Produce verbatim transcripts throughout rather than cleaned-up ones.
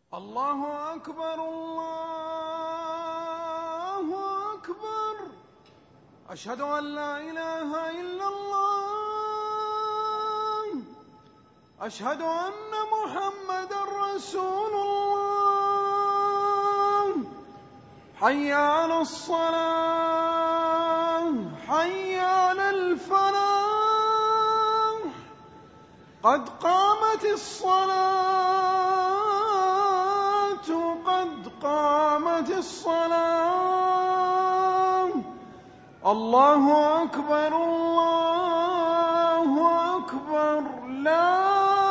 الله أكبر الله أكبر. أشهد أن لا إله إلا الله. أشهد أن محمدًا رسول الله. حي على الصلاة حي على الفلاح. قد قامت الصلاة قد قامت الصلاة. الله أكبر الله أكبر. لا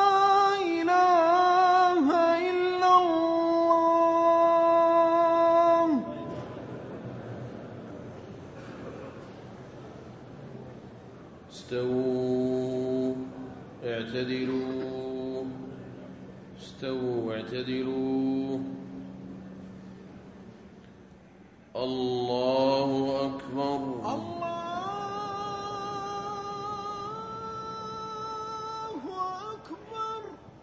إله إلا الله. استووا اعتدلوا استووا اعتدلوا. الله أكبر الله أكبر.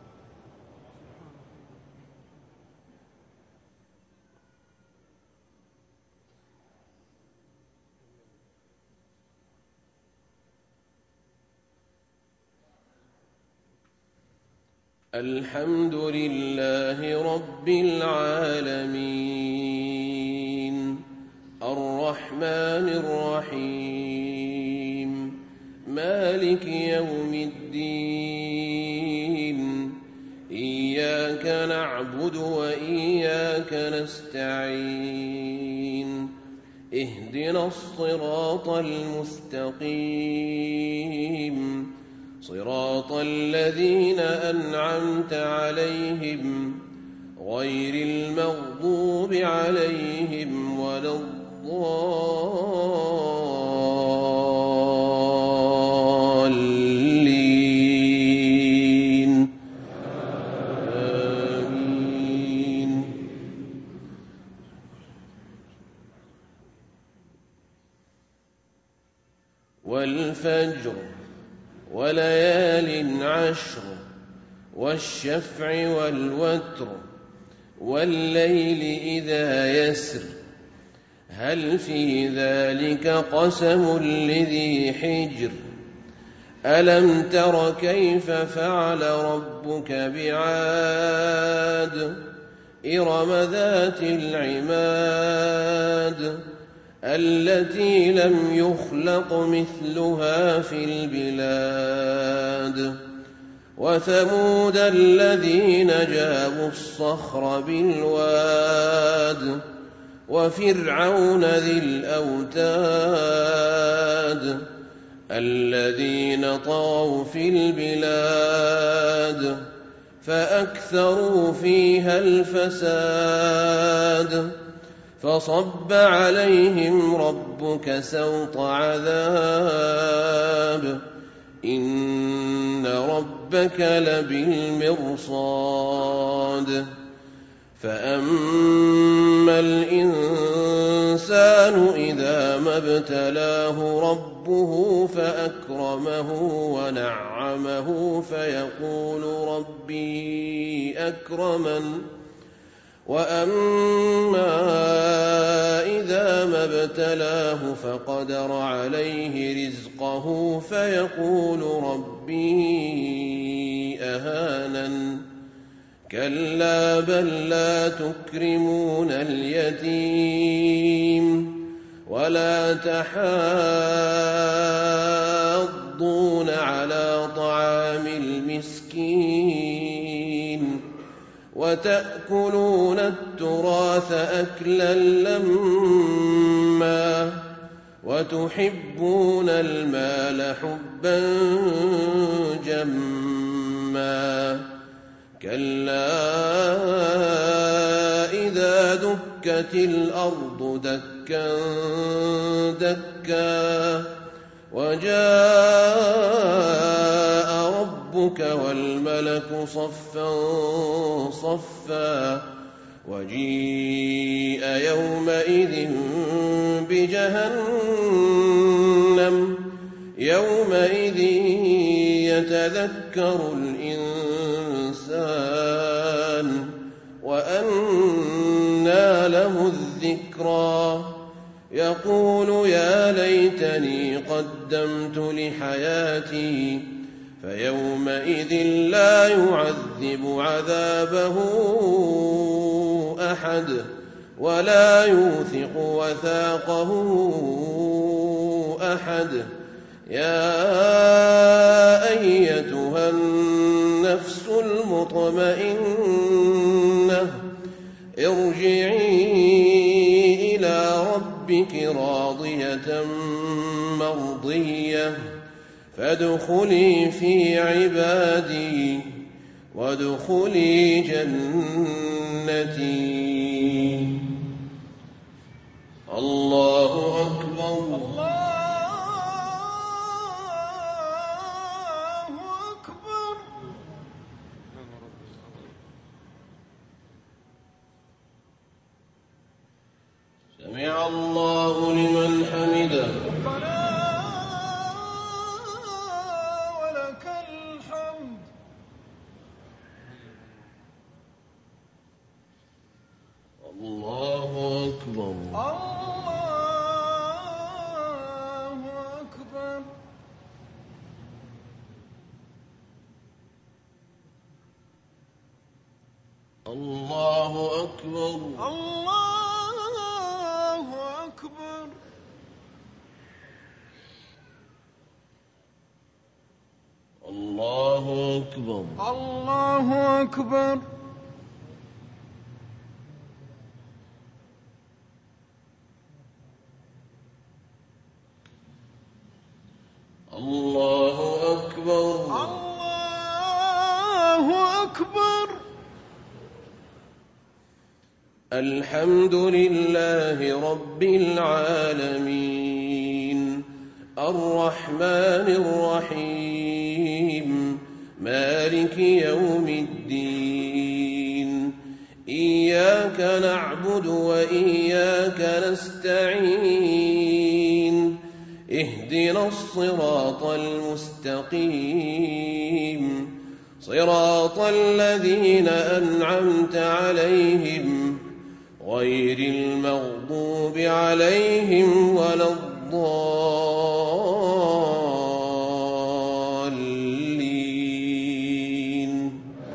الحمد لله رب العالمين الرحمن الرحيم مالك يوم الدين. إياك نعبد وإياك نستعين. اهدنا الصراط المستقيم صراط الذين أنعمت عليهم غير المغضوب عليهم ولا الضالين. آمين. والفجر وليال عشر والشفع والوتر والليل إذا يسر. هل في ذلك قسم لذي حجر؟ ألم تر كيف فعل ربك بعاد؟ إرم ذات العماد التي لم يخلق مثلها في البلاد. وثمود الذين جابوا الصخر بالواد. وفرعون ذي الأوتاد الذين طغوا في البلاد فأكثروا فيها الفساد. فصب عليهم ربك سوط عذاب. إن ربك لبالمرصاد. فأما الإنسان إذا ما ابتلاه ربه فأكرمه ونعمه فيقول ربي أكرمن. وأما إذا ما ابتلاه فقدر عليه رزقه فيقول ربي أهانن. كلا بل لا تكرمون اليتيم ولا تحاضون على طعام المسكين وتأكلون التراث أكلا لما وتحبون المال حبا جما. كلا إذا دكت الأرض دكا دكا وجاء ربك والملك صفا صفا. وجيء يومئذ بجهنم يومئذ يتذكر الإنسان وأنى له الذكرى يقول يا ليتني قدمت لحياتي فيومئذ لا يعذب عذابه أحد ولا يوثق وثاقه أحد يا أيتها النفس المطمئنة ارجعي إلى ربك راضية مرضية فادخلي في عبادي وادخلي جنتي. الله أكبر. الله أكبر. سمع الله لمن حمده. ربنا ولك الحمد. الله أكبر. الله أكبر. الله أكبر. الله أكبر. الله أكبر. الله أكبر. الله أكبر. الله أكبر. الحمد لله رب العالمين الرحمن الرحيم مالك يوم الدين إياك نعبد وإياك نستعين اهدنا الصراط المستقيم صراط الذين أنعمت عليهم غير المغضوب عليهم ولا الضالين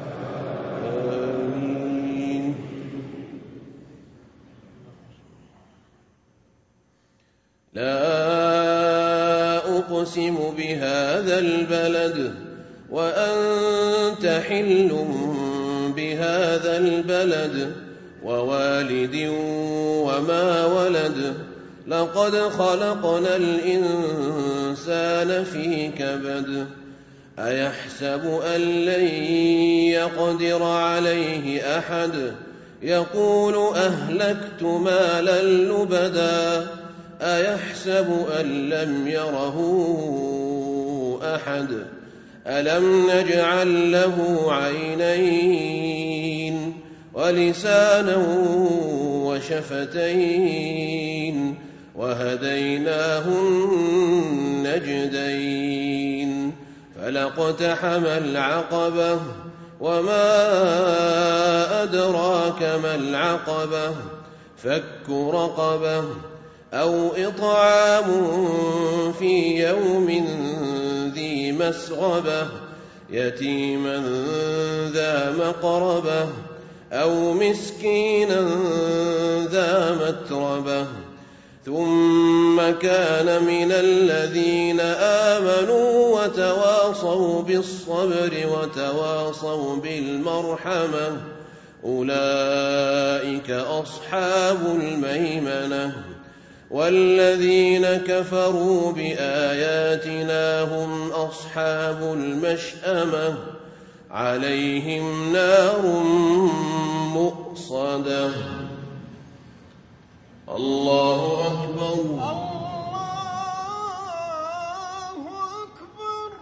آمين. لا أقسم بهذا البلد وأنت حل بهذا البلد ووالد وما ولد لقد خلقنا الإنسان في كبد أيحسب أن لن يقدر عليه أحد يقول أهلكت مالا لبدا أيحسب أن لم يره أحد ألم نجعل له عينين ولسانا وشفتين وهديناه النجدين فلاقتحم العقبة وما أدراك ما العقبة فك رقبة أو إطعام في يوم ذي مسغبة يتيما ذا مقربة أو مسكينا ذا متربة ثم كان من الذين آمنوا وتواصوا بالصبر وتواصوا بالمرحمة أولئك أصحاب الميمنة والذين كفروا بآياتنا هم أصحاب المشأمة عليهم نار مؤصدة. الله أكبر. الله أكبر.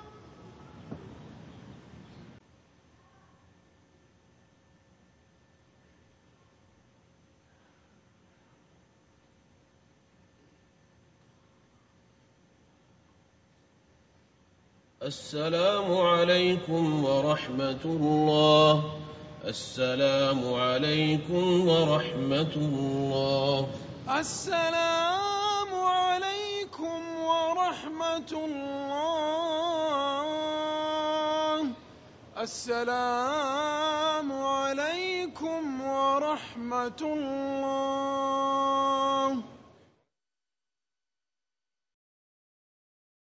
السلام عليكم ورحمة الله السلام عليكم ورحمة الله. السلام عليكم ورحمة الله. السلام عليكم ورحمة الله.